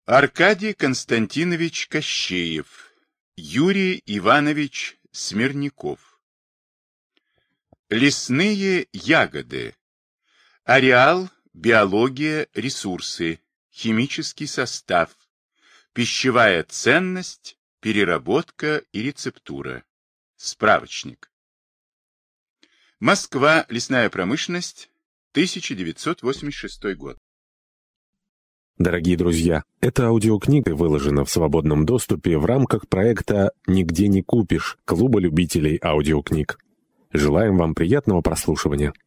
Аркадий Константинович Кощеев, Юрий Иванович Смирняков. Лесные ягоды. Ареал, биология, ресурсы, химический состав, пищевая ценность, переработка и рецептура. Справочник. Москва. Лесная промышленность. 1986 год. Дорогие друзья, эта аудиокнига выложена в свободном доступе в рамках проекта «Нигде не купишь» Клуба любителей аудиокниг. Желаем вам приятного прослушивания.